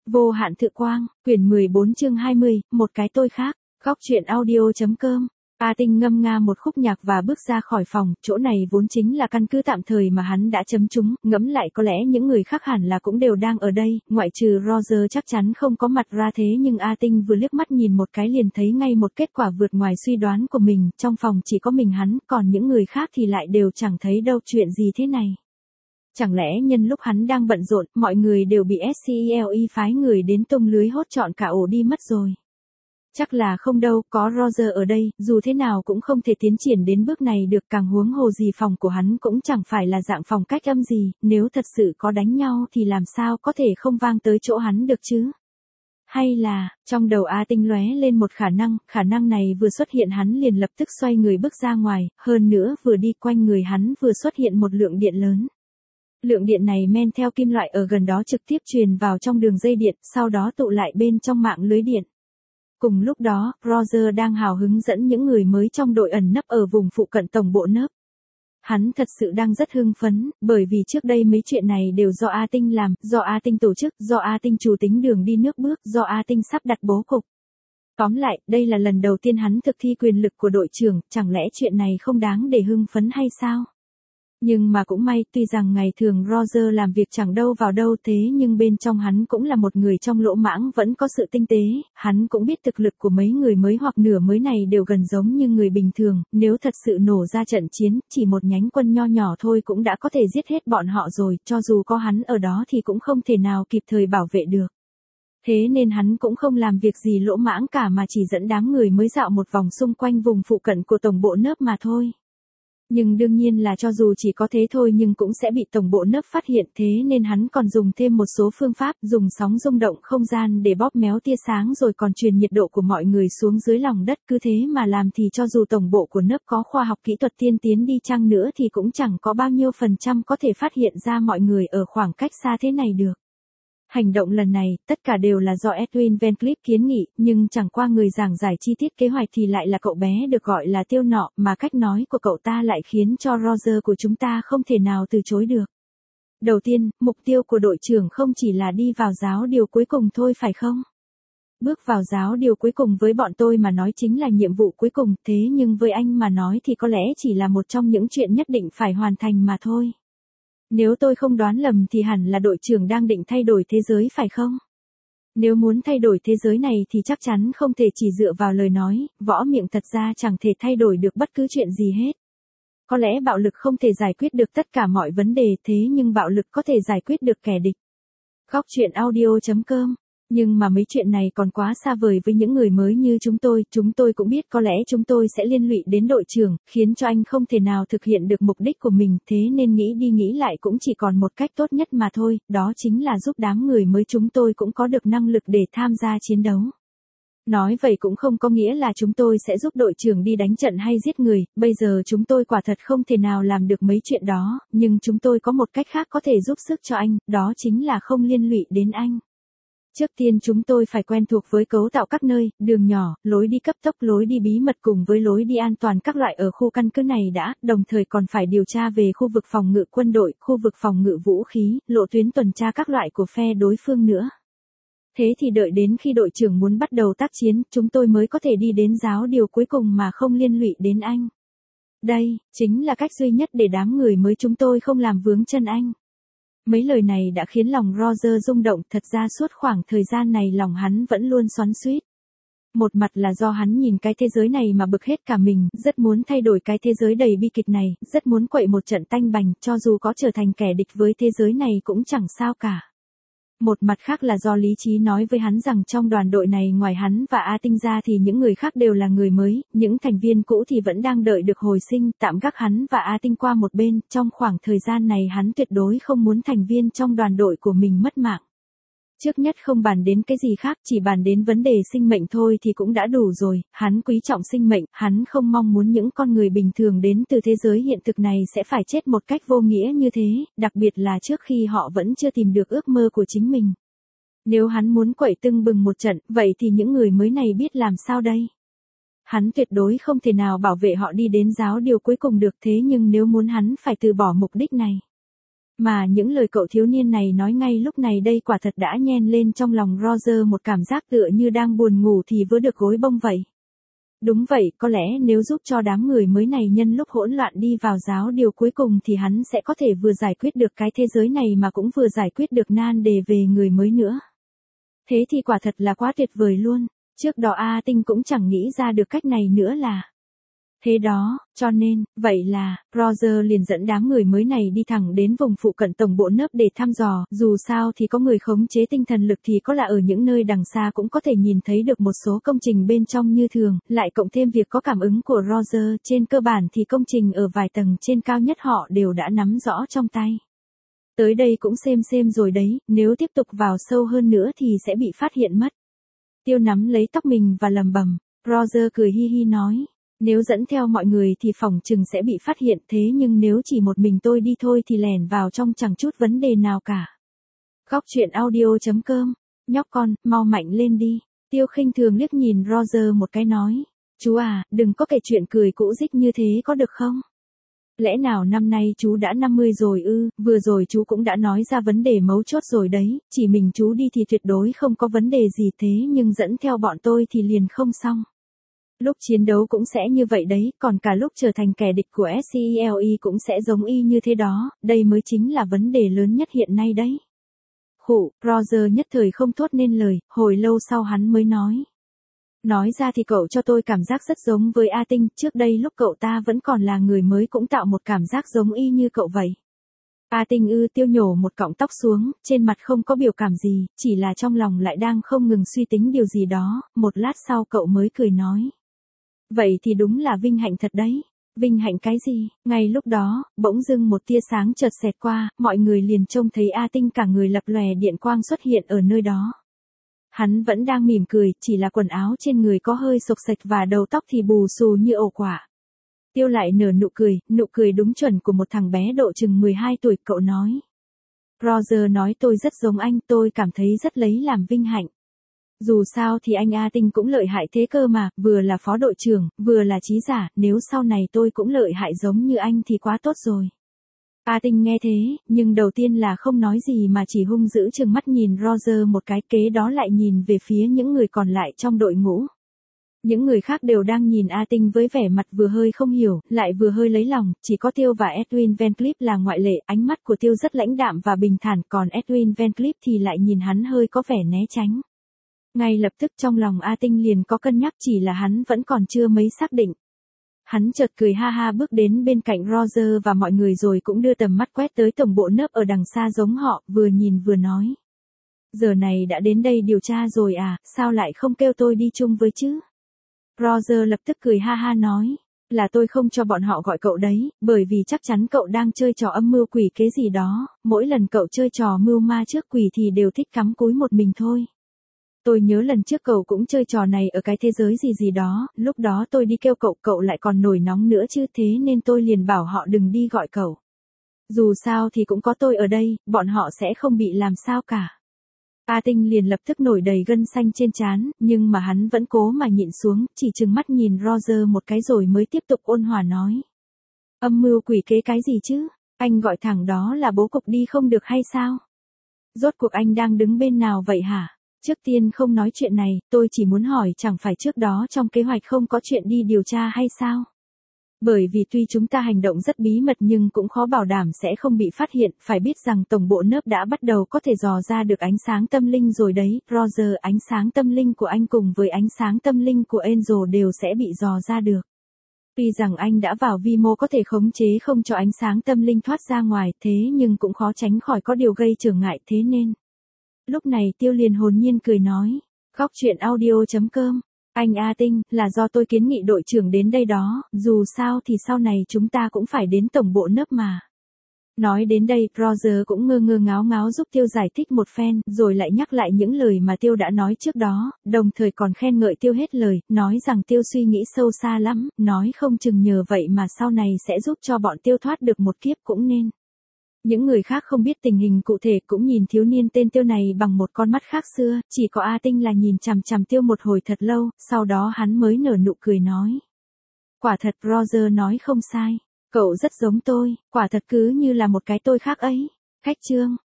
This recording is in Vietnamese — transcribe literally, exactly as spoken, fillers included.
Vô hạn thực quang, quyển mười bốn chương hai mươi, một cái tôi khác, góc truyện audio.com. A Tinh ngâm nga một khúc nhạc và bước ra khỏi phòng, chỗ này vốn chính là căn cứ tạm thời mà hắn đã chấm trúng, ngẫm lại có lẽ những người khác hẳn là cũng đều đang ở đây, ngoại trừ Roger chắc chắn không có mặt ra thế nhưng A Tinh vừa liếc mắt nhìn một cái liền thấy ngay một kết quả vượt ngoài suy đoán của mình, trong phòng chỉ có mình hắn, còn những người khác thì lại đều chẳng thấy đâu chuyện gì thế này. Chẳng lẽ nhân lúc hắn đang bận rộn, mọi người đều bị ét xê e lờ phái người đến tung lưới hốt trọn cả ổ đi mất rồi? Chắc là không đâu, có Roger ở đây, dù thế nào cũng không thể tiến triển đến bước này được, càng huống hồ gì phòng của hắn cũng chẳng phải là dạng phòng cách âm gì, nếu thật sự có đánh nhau thì làm sao có thể không vang tới chỗ hắn được chứ? Hay là, trong đầu A Tinh lóe lên một khả năng, khả năng này vừa xuất hiện hắn liền lập tức xoay người bước ra ngoài, hơn nữa vừa đi quanh người hắn vừa xuất hiện một lượng điện lớn. Lượng điện này men theo kim loại ở gần đó trực tiếp truyền vào trong đường dây điện, sau đó tụ lại bên trong mạng lưới điện. Cùng lúc đó, Roger đang hào hứng dẫn những người mới trong đội ẩn nấp ở vùng phụ cận tổng bộ nấp. Hắn thật sự đang rất hưng phấn, bởi vì trước đây mấy chuyện này đều do A Tinh làm, do A Tinh tổ chức, do A Tinh chủ tính đường đi nước bước, do A Tinh sắp đặt bố cục. Tóm lại, đây là lần đầu tiên hắn thực thi quyền lực của đội trưởng, chẳng lẽ chuyện này không đáng để hưng phấn hay sao? Nhưng mà cũng may, tuy rằng ngày thường Roger làm việc chẳng đâu vào đâu thế nhưng bên trong hắn cũng là một người trong lỗ mãng vẫn có sự tinh tế, hắn cũng biết thực lực của mấy người mới hoặc nửa mới này đều gần giống như người bình thường, nếu thật sự nổ ra trận chiến, chỉ một nhánh quân nho nhỏ thôi cũng đã có thể giết hết bọn họ rồi, cho dù có hắn ở đó thì cũng không thể nào kịp thời bảo vệ được. Thế nên hắn cũng không làm việc gì lỗ mãng cả mà chỉ dẫn đám người mới dạo một vòng xung quanh vùng phụ cận của tổng bộ nớp mà thôi. Nhưng đương nhiên là cho dù chỉ có thế thôi nhưng cũng sẽ bị tổng bộ nấp phát hiện, thế nên hắn còn dùng thêm một số phương pháp, dùng sóng rung động không gian để bóp méo tia sáng rồi còn truyền nhiệt độ của mọi người xuống dưới lòng đất, cứ thế mà làm thì cho dù tổng bộ của nấp có khoa học kỹ thuật tiên tiến đi chăng nữa thì cũng chẳng có bao nhiêu phần trăm có thể phát hiện ra mọi người ở khoảng cách xa thế này được. Hành động lần này, tất cả đều là do Edwin Van Cleef kiến nghị, nhưng chẳng qua người giảng giải chi tiết kế hoạch thì lại là cậu bé được gọi là Tiêu Nọ, mà cách nói của cậu ta lại khiến cho Roger của chúng ta không thể nào từ chối được. Đầu tiên, mục tiêu của đội trưởng không chỉ là đi vào giáo điều cuối cùng thôi phải không? Bước vào giáo điều cuối cùng với bọn tôi mà nói chính là nhiệm vụ cuối cùng, thế nhưng với anh mà nói thì có lẽ chỉ là một trong những chuyện nhất định phải hoàn thành mà thôi. Nếu tôi không đoán lầm thì hẳn là đội trưởng đang định thay đổi thế giới phải không? Nếu muốn thay đổi thế giới này thì chắc chắn không thể chỉ dựa vào lời nói, võ miệng thật ra chẳng thể thay đổi được bất cứ chuyện gì hết. Có lẽ bạo lực không thể giải quyết được tất cả mọi vấn đề thế nhưng bạo lực có thể giải quyết được kẻ địch. Góc truyện audio.com. Nhưng mà mấy chuyện này còn quá xa vời với những người mới như chúng tôi, chúng tôi cũng biết có lẽ chúng tôi sẽ liên lụy đến đội trưởng, khiến cho anh không thể nào thực hiện được mục đích của mình, thế nên nghĩ đi nghĩ lại cũng chỉ còn một cách tốt nhất mà thôi, đó chính là giúp đám người mới chúng tôi cũng có được năng lực để tham gia chiến đấu. Nói vậy cũng không có nghĩa là chúng tôi sẽ giúp đội trưởng đi đánh trận hay giết người, bây giờ chúng tôi quả thật không thể nào làm được mấy chuyện đó, nhưng chúng tôi có một cách khác có thể giúp sức cho anh, đó chính là không liên lụy đến anh. Trước tiên chúng tôi phải quen thuộc với cấu tạo các nơi, đường nhỏ, lối đi cấp tốc, lối đi bí mật cùng với lối đi an toàn các loại ở khu căn cứ này đã, đồng thời còn phải điều tra về khu vực phòng ngự quân đội, khu vực phòng ngự vũ khí, lộ tuyến tuần tra các loại của phe đối phương nữa. Thế thì đợi đến khi đội trưởng muốn bắt đầu tác chiến, chúng tôi mới có thể đi đến giáo điều cuối cùng mà không liên lụy đến anh. Đây, chính là cách duy nhất để đám người mới chúng tôi không làm vướng chân anh. Mấy lời này đã khiến lòng Roger rung động, thật ra suốt khoảng thời gian này lòng hắn vẫn luôn xoắn xuýt. Một mặt là do hắn nhìn cái thế giới này mà bực hết cả mình, rất muốn thay đổi cái thế giới đầy bi kịch này, rất muốn quậy một trận tanh bành, cho dù có trở thành kẻ địch với thế giới này cũng chẳng sao cả. Một mặt khác là do lý trí nói với hắn rằng trong đoàn đội này ngoài hắn và A Tinh ra thì những người khác đều là người mới, những thành viên cũ thì vẫn đang đợi được hồi sinh, tạm gác hắn và A Tinh qua một bên, trong khoảng thời gian này hắn tuyệt đối không muốn thành viên trong đoàn đội của mình mất mạng. Trước nhất không bàn đến cái gì khác, chỉ bàn đến vấn đề sinh mệnh thôi thì cũng đã đủ rồi, hắn quý trọng sinh mệnh, hắn không mong muốn những con người bình thường đến từ thế giới hiện thực này sẽ phải chết một cách vô nghĩa như thế, đặc biệt là trước khi họ vẫn chưa tìm được ước mơ của chính mình. Nếu hắn muốn quậy tưng bừng một trận, vậy thì những người mới này biết làm sao đây? Hắn tuyệt đối không thể nào bảo vệ họ đi đến giáo điều cuối cùng được thế nhưng nếu muốn hắn phải từ bỏ mục đích này. Mà những lời cậu thiếu niên này nói ngay lúc này đây quả thật đã nhen lên trong lòng Roger một cảm giác tựa như đang buồn ngủ thì vớ được gối bông vậy. Đúng vậy, có lẽ nếu giúp cho đám người mới này nhân lúc hỗn loạn đi vào giáo điều cuối cùng thì hắn sẽ có thể vừa giải quyết được cái thế giới này mà cũng vừa giải quyết được nan đề về người mới nữa. Thế thì quả thật là quá tuyệt vời luôn, trước đó A Tinh cũng chẳng nghĩ ra được cách này nữa là. Thế đó, cho nên, vậy là, Roger liền dẫn đám người mới này đi thẳng đến vùng phụ cận tổng bộ nớp để thăm dò, dù sao thì có người khống chế tinh thần lực thì có là ở những nơi đằng xa cũng có thể nhìn thấy được một số công trình bên trong như thường, lại cộng thêm việc có cảm ứng của Roger, trên cơ bản thì công trình ở vài tầng trên cao nhất họ đều đã nắm rõ trong tay. Tới đây cũng xem xem rồi đấy, nếu tiếp tục vào sâu hơn nữa thì sẽ bị phát hiện mất. Tiêu nắm lấy tóc mình và lầm bầm, Roger cười hi hi nói. Nếu dẫn theo mọi người thì phỏng chừng sẽ bị phát hiện, thế nhưng nếu chỉ một mình tôi đi thôi thì lẻn vào trong chẳng chút vấn đề nào cả. Góc truyện audio chấm com, nhóc con, mau mạnh lên đi. Tiêu khinh thường liếc nhìn Roger một cái nói. Chú à, đừng có kể chuyện cười cũ dích như thế có được không? Lẽ nào năm nay chú đã năm mươi rồi ư, vừa rồi chú cũng đã nói ra vấn đề mấu chốt rồi đấy, chỉ mình chú đi thì tuyệt đối không có vấn đề gì thế nhưng dẫn theo bọn tôi thì liền không xong. Lúc chiến đấu cũng sẽ như vậy đấy, còn cả lúc trở thành kẻ địch của ét xê e lờ e cũng sẽ giống y như thế đó, đây mới chính là vấn đề lớn nhất hiện nay đấy. Khụ, Roger nhất thời không thốt nên lời, hồi lâu sau hắn mới nói. Nói ra thì cậu cho tôi cảm giác rất giống với A Tinh, trước đây lúc cậu ta vẫn còn là người mới cũng tạo một cảm giác giống y như cậu vậy. A Tinh ư, Tiêu nhổ một cọng tóc xuống, trên mặt không có biểu cảm gì, chỉ là trong lòng lại đang không ngừng suy tính điều gì đó, một lát sau cậu mới cười nói. Vậy thì đúng là vinh hạnh thật đấy. Vinh hạnh cái gì? Ngay lúc đó, bỗng dưng một tia sáng chợt xẹt qua, mọi người liền trông thấy A Tinh cả người lập lòe điện quang xuất hiện ở nơi đó. Hắn vẫn đang mỉm cười, chỉ là quần áo trên người có hơi xộc xệch và đầu tóc thì bù xù như ổ quả. Tiêu lại nở nụ cười, nụ cười đúng chuẩn của một thằng bé độ chừng mười hai tuổi, cậu nói. Roger nói tôi rất giống anh, tôi cảm thấy rất lấy làm vinh hạnh. Dù sao thì anh A Tinh cũng lợi hại thế cơ mà, vừa là phó đội trưởng, vừa là trí giả, nếu sau này tôi cũng lợi hại giống như anh thì quá tốt rồi. A Tinh nghe thế, nhưng đầu tiên là không nói gì mà chỉ hung dữ trừng mắt nhìn Roger một cái, kế đó lại nhìn về phía những người còn lại trong đội ngũ. Những người khác đều đang nhìn A Tinh với vẻ mặt vừa hơi không hiểu, lại vừa hơi lấy lòng, chỉ có Tiêu và Edwin Van Cleef là ngoại lệ, ánh mắt của Tiêu rất lãnh đạm và bình thản, còn Edwin Van Cleef thì lại nhìn hắn hơi có vẻ né tránh. Ngay lập tức trong lòng A Tinh liền có cân nhắc, chỉ là hắn vẫn còn chưa mấy xác định. Hắn chợt cười ha ha bước đến bên cạnh Roger và mọi người rồi cũng đưa tầm mắt quét tới tổng bộ nớp ở đằng xa giống họ, vừa nhìn vừa nói. Giờ này đã đến đây điều tra rồi à, sao lại không kêu tôi đi chung với chứ? Roger lập tức cười ha ha nói, là tôi không cho bọn họ gọi cậu đấy, bởi vì chắc chắn cậu đang chơi trò âm mưu quỷ kế gì đó, mỗi lần cậu chơi trò mưu ma trước quỷ thì đều thích cắm cúi một mình thôi. Tôi nhớ lần trước cậu cũng chơi trò này ở cái thế giới gì gì đó, lúc đó tôi đi kêu cậu, cậu lại còn nổi nóng nữa chứ, thế nên tôi liền bảo họ đừng đi gọi cậu. Dù sao thì cũng có tôi ở đây, bọn họ sẽ không bị làm sao cả. A Tinh liền lập tức nổi đầy gân xanh trên trán, nhưng mà hắn vẫn cố mà nhịn xuống, chỉ trừng mắt nhìn Roger một cái rồi mới tiếp tục ôn hòa nói. Âm mưu quỷ kế cái gì chứ, anh gọi thẳng đó là bố cục đi không được hay sao? Rốt cuộc anh đang đứng bên nào vậy hả? Trước tiên không nói chuyện này, tôi chỉ muốn hỏi chẳng phải trước đó trong kế hoạch không có chuyện đi điều tra hay sao? Bởi vì tuy chúng ta hành động rất bí mật nhưng cũng khó bảo đảm sẽ không bị phát hiện, phải biết rằng tổng bộ nớp đã bắt đầu có thể dò ra được ánh sáng tâm linh rồi đấy, Roger, ánh sáng tâm linh của anh cùng với ánh sáng tâm linh của Angel đều sẽ bị dò ra được. Tuy rằng anh đã vào vi mô có thể khống chế không cho ánh sáng tâm linh thoát ra ngoài, thế nhưng cũng khó tránh khỏi có điều gây trở ngại, thế nên. Lúc này Tiêu liền hồn nhiên cười nói, góc truyện audio chấm com, anh A Tinh, là do tôi kiến nghị đội trưởng đến đây đó, dù sao thì sau này chúng ta cũng phải đến tổng bộ nớp mà. Nói đến đây, Roger cũng ngơ ngơ ngáo ngáo giúp Tiêu giải thích một phen, rồi lại nhắc lại những lời mà Tiêu đã nói trước đó, đồng thời còn khen ngợi Tiêu hết lời, nói rằng Tiêu suy nghĩ sâu xa lắm, nói không chừng nhờ vậy mà sau này sẽ giúp cho bọn Tiêu thoát được một kiếp cũng nên. Những người khác không biết tình hình cụ thể cũng nhìn thiếu niên tên Tiêu này bằng một con mắt khác xưa, chỉ có A Tinh là nhìn chằm chằm Tiêu một hồi thật lâu, sau đó hắn mới nở nụ cười nói. Quả thật Roger nói không sai, cậu rất giống tôi, quả thật cứ như là một cái tôi khác ấy. Khách chương.